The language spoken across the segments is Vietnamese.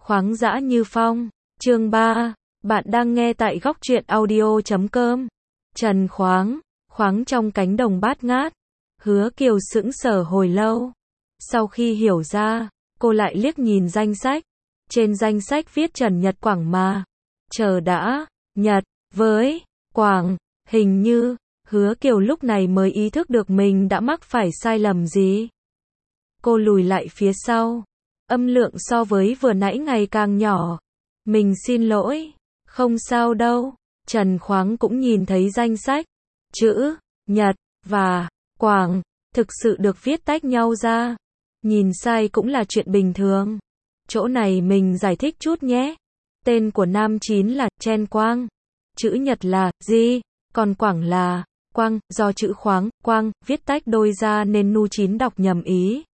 Khoáng dã như phong. Chương 3. Bạn đang nghe tại góc truyện audio.com. Trần Khoáng. Khoáng trong cánh đồng bát ngát. Hứa Kiều sững sờ hồi lâu. Sau khi hiểu ra, cô lại liếc nhìn danh sách. Trên danh sách viết Trần Nhật Quảng mà. Chờ đã, Nhật, với, Quảng, hình như, Hứa Kiều lúc này mới ý thức được mình đã mắc phải sai lầm gì. Cô lùi lại phía sau. Âm lượng so với vừa nãy ngày càng nhỏ. Mình xin lỗi. Không sao đâu. Trần Khoáng cũng nhìn thấy danh sách. Chữ, Nhật, và, Quảng, thực sự được viết tách nhau ra. Nhìn sai cũng là chuyện bình thường. Chỗ này mình giải thích chút nhé. Tên của nam chín là Chen Quang. Chữ Nhật là Di, còn Quảng là Quang, do chữ Khoáng, Quang, viết tách đôi ra nên Nu Chín đọc nhầm ý.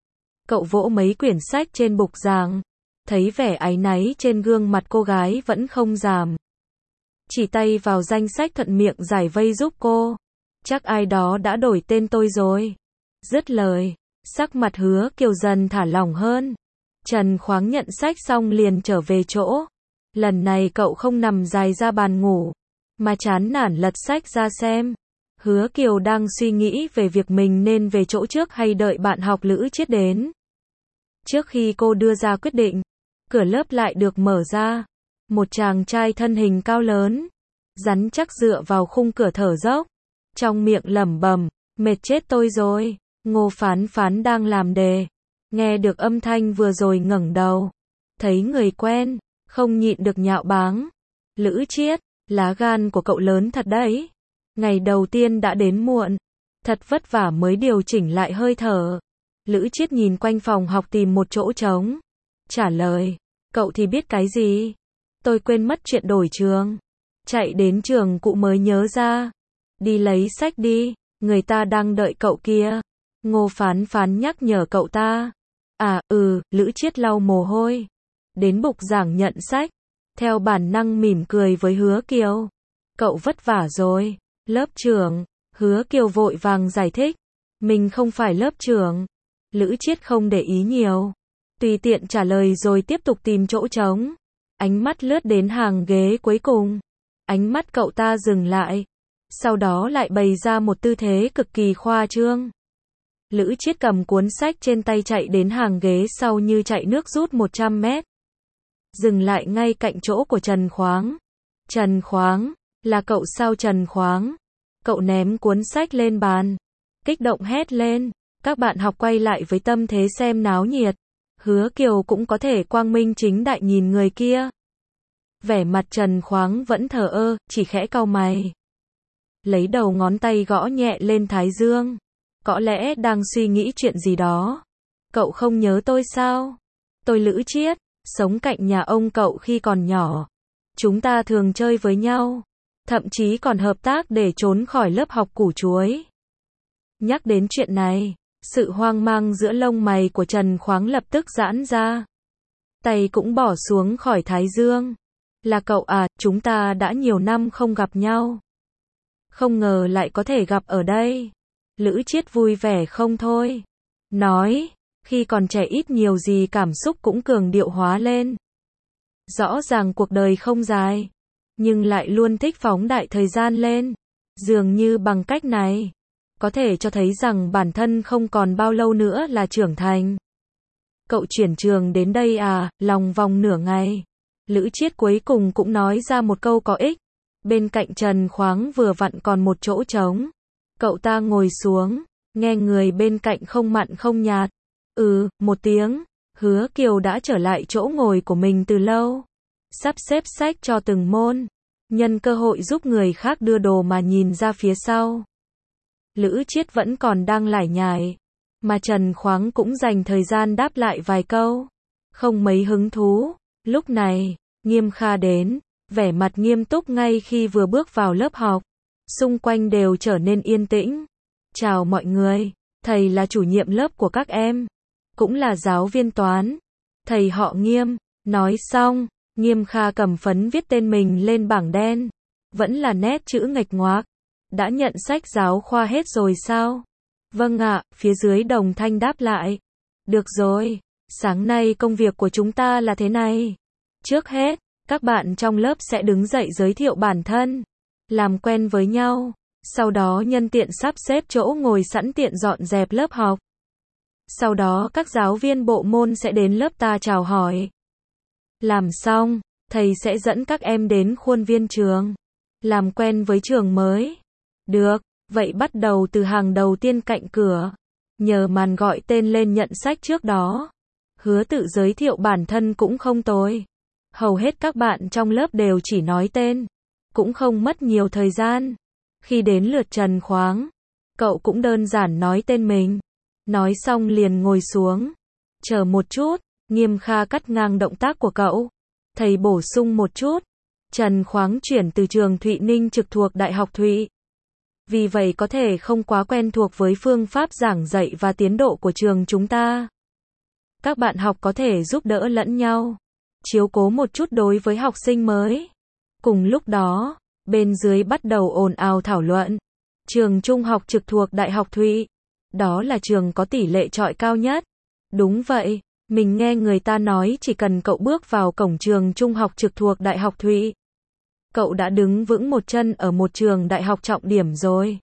Cậu vỗ mấy quyển sách trên bục giảng. Thấy vẻ áy náy trên gương mặt cô gái vẫn không giảm. Chỉ tay vào danh sách thuận miệng giải vây giúp cô. Chắc ai đó đã đổi tên tôi rồi. Dứt lời, sắc mặt Hứa Kiều dần thả lỏng hơn. Trần Khoáng nhận sách xong liền trở về chỗ. Lần này cậu không nằm dài ra bàn ngủ, mà chán nản lật sách ra xem. Hứa Kiều đang suy nghĩ về việc mình nên về chỗ trước hay đợi bạn học Lữ Chiết đến. Trước khi cô đưa ra quyết định, cửa lớp lại được mở ra. Một chàng trai thân hình cao lớn, rắn chắc dựa vào khung cửa thở dốc, trong miệng lẩm bẩm, mệt chết tôi rồi. Ngô Phán Phán đang làm đề, nghe được âm thanh vừa rồi ngẩng đầu, thấy người quen, không nhịn được nhạo báng. Lữ Chiết, lá gan của cậu lớn thật đấy. Ngày đầu tiên đã đến muộn, thật vất vả mới điều chỉnh lại hơi thở. Lữ Chiết nhìn quanh phòng học tìm một chỗ trống, trả lời, cậu thì biết cái gì? Tôi quên mất chuyện đổi trường. Chạy đến trường cũ mới nhớ ra. Đi lấy sách đi, người ta đang đợi cậu kia. Ngô Phán Phán nhắc nhở cậu ta. Lữ Chiết lau mồ hôi. Đến bục giảng nhận sách. Theo bản năng mỉm cười với Hứa Kiều. Cậu vất vả rồi. Lớp trưởng. Hứa Kiều vội vàng giải thích. Mình không phải lớp trưởng. Lữ Chiết không để ý nhiều. Tùy tiện trả lời rồi tiếp tục tìm chỗ trống. Ánh mắt lướt đến hàng ghế cuối cùng. Ánh mắt cậu ta dừng lại. Sau đó lại bày ra một tư thế cực kỳ khoa trương. Lữ Chiết cầm cuốn sách trên tay chạy đến hàng ghế sau như chạy nước rút 100 mét. Dừng lại ngay cạnh chỗ của Trần Khoáng. Trần Khoáng, là cậu sao Trần Khoáng? Cậu ném cuốn sách lên bàn. Kích động hét lên. Các bạn học quay lại với tâm thế xem náo nhiệt. Hứa Kiều cũng có thể quang minh chính đại nhìn người kia. Vẻ mặt Trần Khoáng vẫn thờ ơ, chỉ khẽ cau mày. Lấy đầu ngón tay gõ nhẹ lên thái dương. Có lẽ đang suy nghĩ chuyện gì đó. Cậu không nhớ tôi sao? Tôi Lữ Chiết, sống cạnh nhà ông cậu khi còn nhỏ. Chúng ta thường chơi với nhau. Thậm chí còn hợp tác để trốn khỏi lớp học củ chuối. Nhắc đến chuyện này, sự hoang mang giữa lông mày của Trần Khoáng lập tức giãn ra. Tay cũng bỏ xuống khỏi thái dương. Là cậu à, chúng ta đã nhiều năm không gặp nhau. Không ngờ lại có thể gặp ở đây. Lữ Chiết vui vẻ không thôi. Nói, khi còn trẻ ít nhiều gì cảm xúc cũng cường điệu hóa lên. Rõ ràng cuộc đời không dài, nhưng lại luôn thích phóng đại thời gian lên. Dường như bằng cách này, có thể cho thấy rằng bản thân không còn bao lâu nữa là trưởng thành. Cậu chuyển trường đến đây à? Lòng vòng nửa ngày. Lữ Chiết cuối cùng cũng nói ra một câu có ích. Bên cạnh Trần Khoáng vừa vặn còn một chỗ trống. Cậu ta ngồi xuống, nghe người bên cạnh không mặn không nhạt. Một tiếng. Hứa Kiều đã trở lại chỗ ngồi của mình từ lâu. Sắp xếp sách cho từng môn. Nhân cơ hội giúp người khác đưa đồ mà nhìn ra phía sau. Lữ Chiết vẫn còn đang lải nhải. Mà Trần Khoáng cũng dành thời gian đáp lại vài câu. Không mấy hứng thú. Lúc này, Nghiêm Kha đến. Vẻ mặt nghiêm túc ngay khi vừa bước vào lớp học. Xung quanh đều trở nên yên tĩnh. Chào mọi người. Thầy là chủ nhiệm lớp của các em. Cũng là giáo viên toán. Thầy họ Nghiêm. Nói xong, Nghiêm Kha cầm phấn viết tên mình lên bảng đen. Vẫn là nét chữ nghịch ngoạc. Đã nhận sách giáo khoa hết rồi sao? Vâng ạ, phía dưới đồng thanh đáp lại. Được rồi, Sáng nay công việc của chúng ta là thế này. Trước hết, các bạn trong lớp sẽ đứng dậy giới thiệu bản thân, làm quen với nhau, sau đó nhân tiện sắp xếp chỗ ngồi sẵn tiện dọn dẹp lớp học. Sau đó các giáo viên bộ môn sẽ đến lớp ta chào hỏi. Làm xong, thầy sẽ dẫn các em đến khuôn viên trường, làm quen với trường mới. Được, vậy bắt đầu từ hàng đầu tiên cạnh cửa. Nhờ màn gọi tên lên nhận sách trước đó. Hứa tự giới thiệu bản thân cũng không tồi. Hầu hết các bạn trong lớp đều chỉ nói tên, cũng không mất nhiều thời gian. Khi đến lượt Trần Khoáng, cậu cũng đơn giản nói tên mình. Nói xong liền ngồi xuống. Chờ một chút, Nghiêm Kha cắt ngang động tác của cậu. Thầy bổ sung một chút. Trần Khoáng chuyển từ trường Thụy Ninh trực thuộc Đại học Thụy. Vì vậy có thể không quá quen thuộc với phương pháp giảng dạy và tiến độ của trường chúng ta. Các bạn học có thể giúp đỡ lẫn nhau, chiếu cố một chút đối với học sinh mới. Cùng lúc đó, bên dưới bắt đầu ồn ào thảo luận. Trường trung học trực thuộc Đại học Thụy. Đó là trường có tỷ lệ chọi cao nhất. Đúng vậy, mình nghe người ta nói chỉ cần cậu bước vào cổng trường trung học trực thuộc Đại học Thụy, cậu đã đứng vững một chân ở một trường đại học trọng điểm rồi.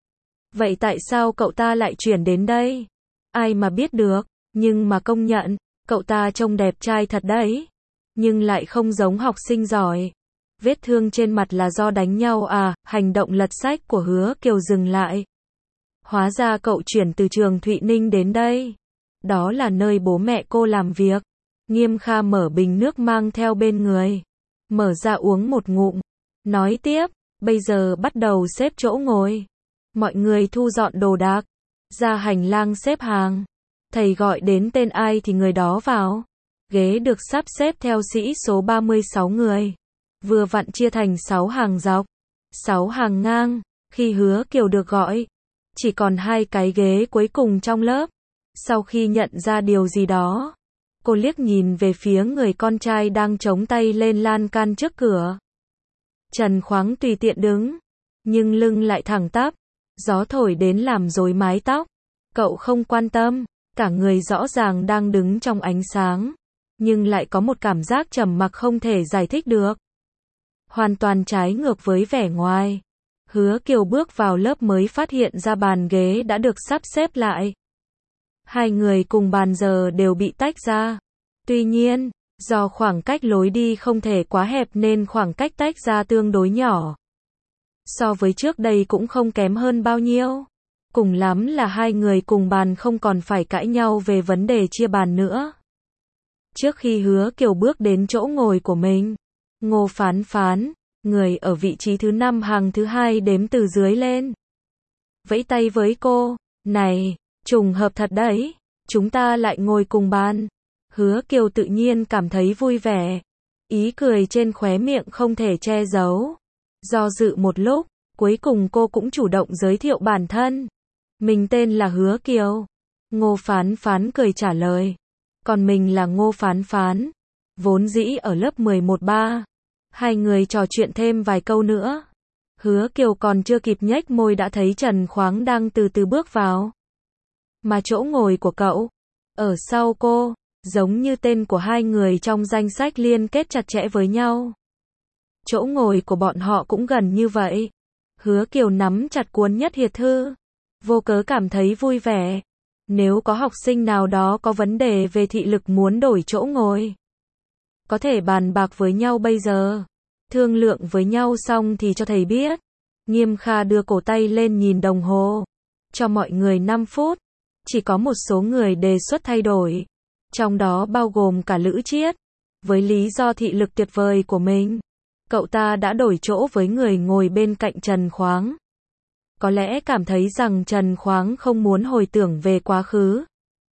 Vậy tại sao cậu ta lại chuyển đến đây? Ai mà biết được, nhưng mà công nhận, cậu ta trông đẹp trai thật đấy. Nhưng lại không giống học sinh giỏi. Vết thương trên mặt là do đánh nhau à? Hành động lật sách của Hứa Kiều dừng lại. Hóa ra cậu chuyển từ trường Thụy Ninh đến đây. Đó là nơi bố mẹ cô làm việc. Nghiêm Kha mở bình nước mang theo bên người. Mở ra uống một ngụm. Nói tiếp, bây giờ bắt đầu xếp chỗ ngồi. Mọi người thu dọn đồ đạc. Ra hành lang xếp hàng. Thầy gọi đến tên ai thì người đó vào. Ghế được sắp xếp theo sĩ số 36 người. Vừa vặn chia thành 6 hàng dọc, 6 hàng ngang. Khi Hứa Kiều được gọi, chỉ còn 2 cái ghế cuối cùng trong lớp. Sau khi nhận ra điều gì đó, cô liếc nhìn về phía người con trai đang chống tay lên lan can trước cửa. Trần Khoáng tùy tiện đứng, nhưng lưng lại thẳng tắp. Gió thổi đến làm rối mái tóc. Cậu không quan tâm, cả người rõ ràng đang đứng trong ánh sáng, nhưng lại có một cảm giác trầm mặc không thể giải thích được. Hoàn toàn trái ngược với vẻ ngoài. Hứa Kiều bước vào lớp mới phát hiện ra bàn ghế đã được sắp xếp lại. 2 người cùng bàn giờ đều bị tách ra. Tuy nhiên, do khoảng cách lối đi không thể quá hẹp nên khoảng cách tách ra tương đối nhỏ. So với trước đây cũng không kém hơn bao nhiêu. Cùng lắm là 2 người cùng bàn không còn phải cãi nhau về vấn đề chia bàn nữa. Trước khi Hứa Kiều bước đến chỗ ngồi của mình, Ngô Phán Phán, người ở vị trí thứ 5 hàng thứ 2 đếm từ dưới lên, vẫy tay với cô. Này, trùng hợp thật đấy, chúng ta lại ngồi cùng bàn. Hứa Kiều tự nhiên cảm thấy vui vẻ. Ý cười trên khóe miệng không thể che giấu. Do dự một lúc, cuối cùng cô cũng chủ động giới thiệu bản thân. Mình tên là Hứa Kiều. Ngô Phán Phán cười trả lời. Còn mình là Ngô Phán Phán. Vốn dĩ ở lớp 11-3. 2 người trò chuyện thêm vài câu nữa. Hứa Kiều còn chưa kịp nhếch môi đã thấy Trần Khoáng đang từ từ bước vào. Mà chỗ ngồi của cậu, ở sau cô, giống như tên của 2 người trong danh sách liên kết chặt chẽ với nhau. Chỗ ngồi của bọn họ cũng gần như vậy. Hứa Kiều nắm chặt cuốn nhất hiệt thư. Vô cớ cảm thấy vui vẻ. Nếu có học sinh nào đó có vấn đề về thị lực muốn đổi chỗ ngồi, có thể bàn bạc với nhau bây giờ. Thương lượng với nhau xong thì cho thầy biết. Nghiêm Kha đưa cổ tay lên nhìn đồng hồ. Cho mọi người 5 phút. Chỉ có một số người đề xuất thay đổi. Trong đó bao gồm cả Lữ Chiết. Với lý do thị lực tuyệt vời của mình, cậu ta đã đổi chỗ với người ngồi bên cạnh Trần Khoáng. Có lẽ cảm thấy rằng Trần Khoáng không muốn hồi tưởng về quá khứ.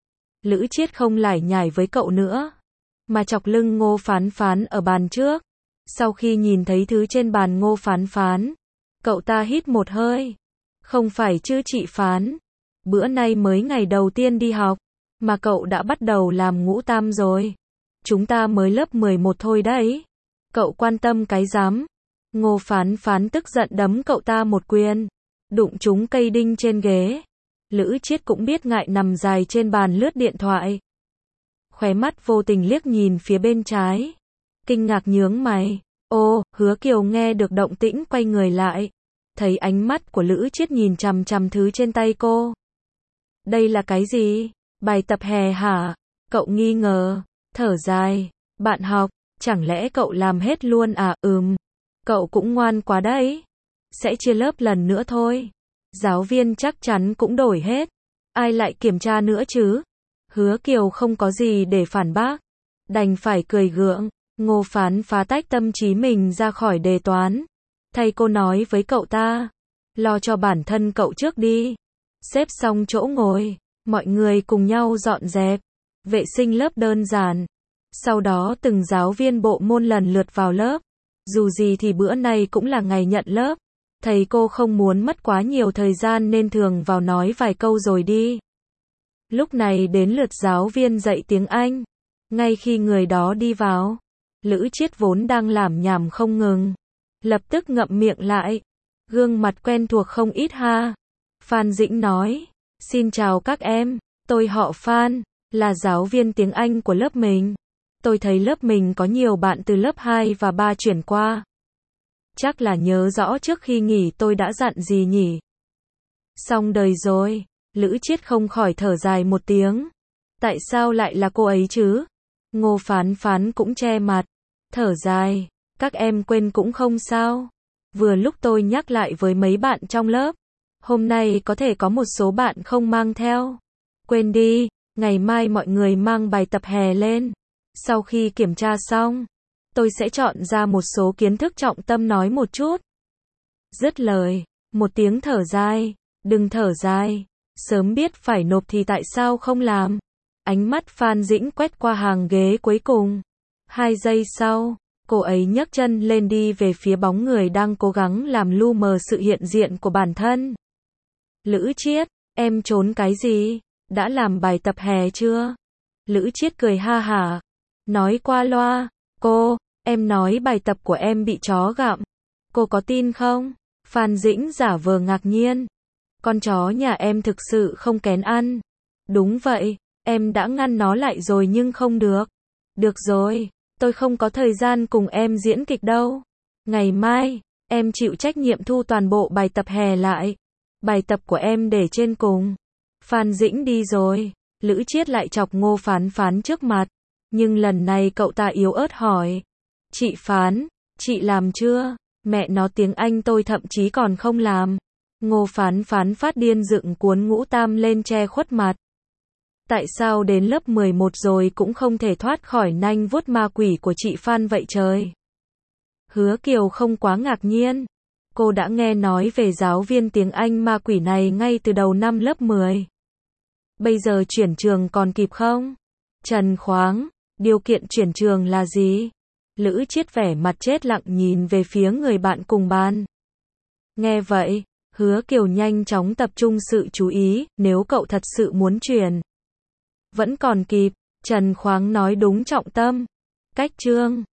Lữ Chiết không lải nhải với cậu nữa, mà chọc lưng Ngô Phán Phán ở bàn trước. Sau khi nhìn thấy thứ trên bàn Ngô Phán Phán, cậu ta hít một hơi. Không phải chứ chị Phán, bữa nay mới ngày đầu tiên đi học, mà cậu đã bắt đầu làm ngũ tam rồi. Chúng ta mới lớp 11 thôi đấy. Cậu quan tâm cái dám. Ngô Phán Phán tức giận đấm cậu ta một quyền, đụng trúng cây đinh trên ghế. Lữ Chiết cũng biết ngại nằm dài trên bàn lướt điện thoại. khóe mắt vô tình liếc nhìn phía bên trái. Kinh ngạc nhướng mày. Ô, Hứa Kiều nghe được động tĩnh quay người lại. Thấy ánh mắt của Lữ Chiết nhìn chằm chằm thứ trên tay cô. Đây là cái gì? Bài tập hè hả? Cậu nghi ngờ, thở dài. Bạn học, chẳng lẽ cậu làm hết luôn à? Cậu cũng ngoan quá đấy. Sẽ chia lớp lần nữa thôi. Giáo viên chắc chắn cũng đổi hết. Ai lại kiểm tra nữa chứ? Hứa Kiều không có gì để phản bác. Đành phải cười gượng. Ngô Phán phá tách tâm trí mình ra khỏi đề toán. Thầy cô nói với cậu ta. Lo cho bản thân cậu trước đi. Xếp xong chỗ ngồi. Mọi người cùng nhau dọn dẹp. Vệ sinh lớp đơn giản. Sau đó từng giáo viên bộ môn lần lượt vào lớp. Dù gì thì bữa nay cũng là ngày nhận lớp. Thầy cô không muốn mất quá nhiều thời gian nên thường vào nói vài câu rồi đi. Lúc này đến lượt giáo viên dạy tiếng Anh. Ngay khi người đó đi vào, Lữ Chiết vốn đang lảm nhảm không ngừng. Lập tức ngậm miệng lại. Gương mặt quen thuộc không ít ha. Phan Dĩnh nói. Xin chào các em, tôi họ Phan, là giáo viên tiếng Anh của lớp mình. Tôi thấy lớp mình có nhiều bạn từ lớp 2 và 3 chuyển qua. Chắc là nhớ rõ trước khi nghỉ tôi đã dặn gì nhỉ? Xong đời rồi, Lữ Chiết không khỏi thở dài một tiếng. Tại sao lại là cô ấy chứ? Ngô Phán Phán cũng che mặt, thở dài, các em quên cũng không sao. Vừa lúc tôi nhắc lại với mấy bạn trong lớp, hôm nay có thể có một số bạn không mang theo. Quên đi, ngày mai mọi người mang bài tập hè lên. Sau khi kiểm tra xong, tôi sẽ chọn ra một số kiến thức trọng tâm nói một chút. Dứt lời, một tiếng thở dài, đừng thở dài, sớm biết phải nộp thì tại sao không làm. Ánh mắt Phan Dĩnh quét qua hàng ghế cuối cùng. 2 giây sau, cô ấy nhấc chân lên đi về phía bóng người đang cố gắng làm lu mờ sự hiện diện của bản thân. Lữ Chiết, em trốn cái gì? Đã làm bài tập hè chưa? Lữ Chiết cười ha hả, nói qua loa, em nói bài tập của em bị chó gặm. Cô có tin không? Phan Dĩnh giả vờ ngạc nhiên. Con chó nhà em thực sự không kén ăn. Đúng vậy, em đã ngăn nó lại rồi nhưng không được. Được rồi, tôi không có thời gian cùng em diễn kịch đâu. Ngày mai, em chịu trách nhiệm thu toàn bộ bài tập hè lại. Bài tập của em để trên cùng. Phan Dĩnh đi rồi, Lữ Chiết lại chọc Ngô Phán Phán trước mặt. Nhưng lần này cậu ta yếu ớt hỏi. Chị Phán, chị làm chưa? Mẹ nó tiếng Anh tôi thậm chí còn không làm. Ngô Phán Phán phát điên dựng cuốn ngũ tam lên che khuất mặt. Tại sao đến lớp 11 rồi cũng không thể thoát khỏi nanh vuốt ma quỷ của chị Phan vậy trời? Hứa Kiều không quá ngạc nhiên. Cô đã nghe nói về giáo viên tiếng Anh ma quỷ này ngay từ đầu năm lớp 10. Bây giờ chuyển trường còn kịp không? Trần Khoáng, điều kiện chuyển trường là gì? Lữ Chiết vẻ mặt chết lặng nhìn về phía người bạn cùng bàn. Nghe vậy, Hứa Kiều nhanh chóng tập trung sự chú ý, nếu cậu thật sự muốn chuyển. Vẫn còn kịp, Trần Khoáng nói đúng trọng tâm. Cách chương